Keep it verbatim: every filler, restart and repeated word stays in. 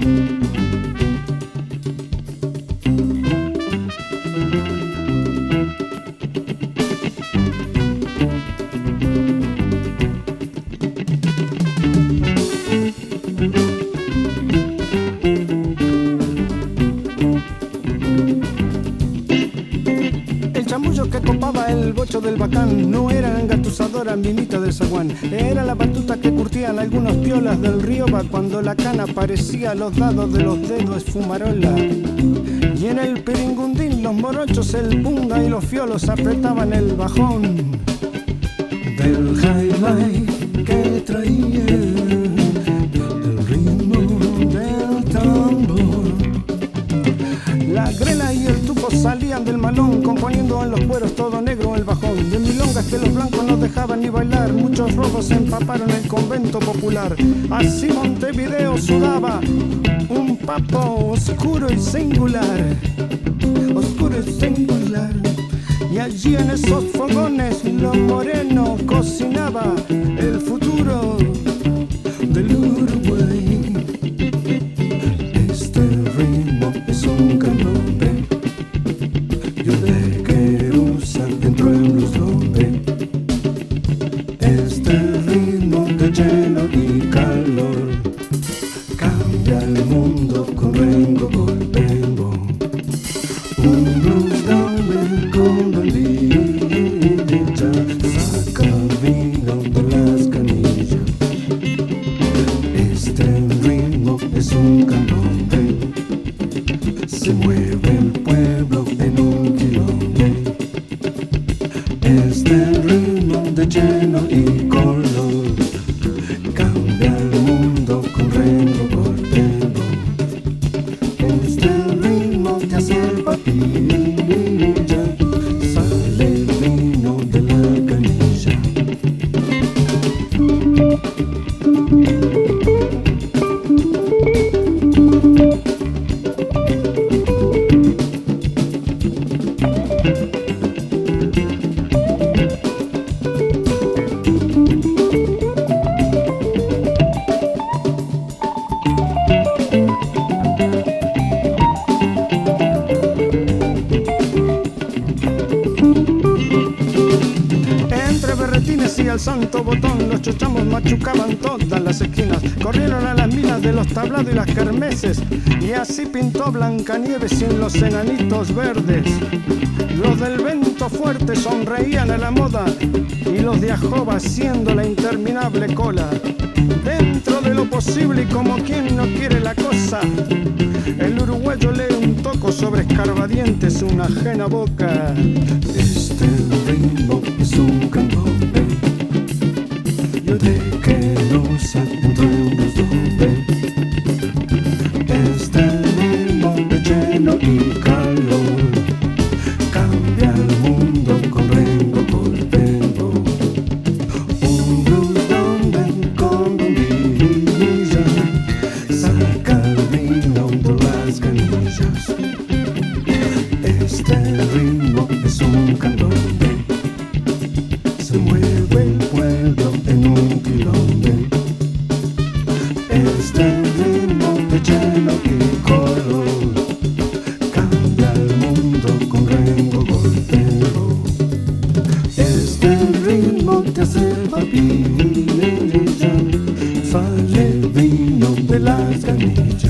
Que copaba el bocho del bacán no era engatusadora minita del zaguán, era la batuta que curtían algunos piolas del Rioba cuando la cana parecía a los dados de los dedos fumarola. Y en el piringundín los morochos, el punga y los fiolos apretaban el bajón del highlight que traía del ritmo del tambor. La grela y el tupo salían del malón, componiendo en los cueros todo negro el bajón. De milongas que los blancos no dejaban ni bailar, muchos rojos empaparon el convento popular. Así Montevideo sudaba un papo oscuro y singular, oscuro y singular. Y allí en esos fogones lo moreno cocinaba el futuro del Uruguay. Este ritmo es un candombe, yo de Querusa entro en los dombe. Este ritmo de lleno y calor cambia el mundo con rengo golpembo. Un blues dombe con bandilla saca vino de las canillas. Este ritmo es un candombe, se mueve el pueblo en un quilombo. Este ritmo de lleno y color cambia el mundo con rengo golpembo. Este ritmo te hace el papilla, sale el vino de la canilla. Y al santo botón los chochamos machucaban todas las esquinas, corrieron a las minas de los tablados y las kermeses, y así pintó Blancanieves sin los enanitos verdes. Los del vento fuerte sonreían a la moda y los de Ajoba haciendo la interminable cola. Dentro de lo posible y como quien no quiere la cosa, el uruguayo lee un toco sobre escarbadientes una ajena boca. Este ritmo es un candombe, yo de Querusa entro en los dombe. Este ritmo de lleno y calor cambia el mundo con rengo golpembo. Un blues dombe con bombilla saca el vino de las canillas. Este ritmo es un candombe, se mueve el pueblo en un quilombe. Este ritmo de lleno y color cambia el mundo con rengo golpembo. Este ritmo te hace papilla, sale el vino de las canillas.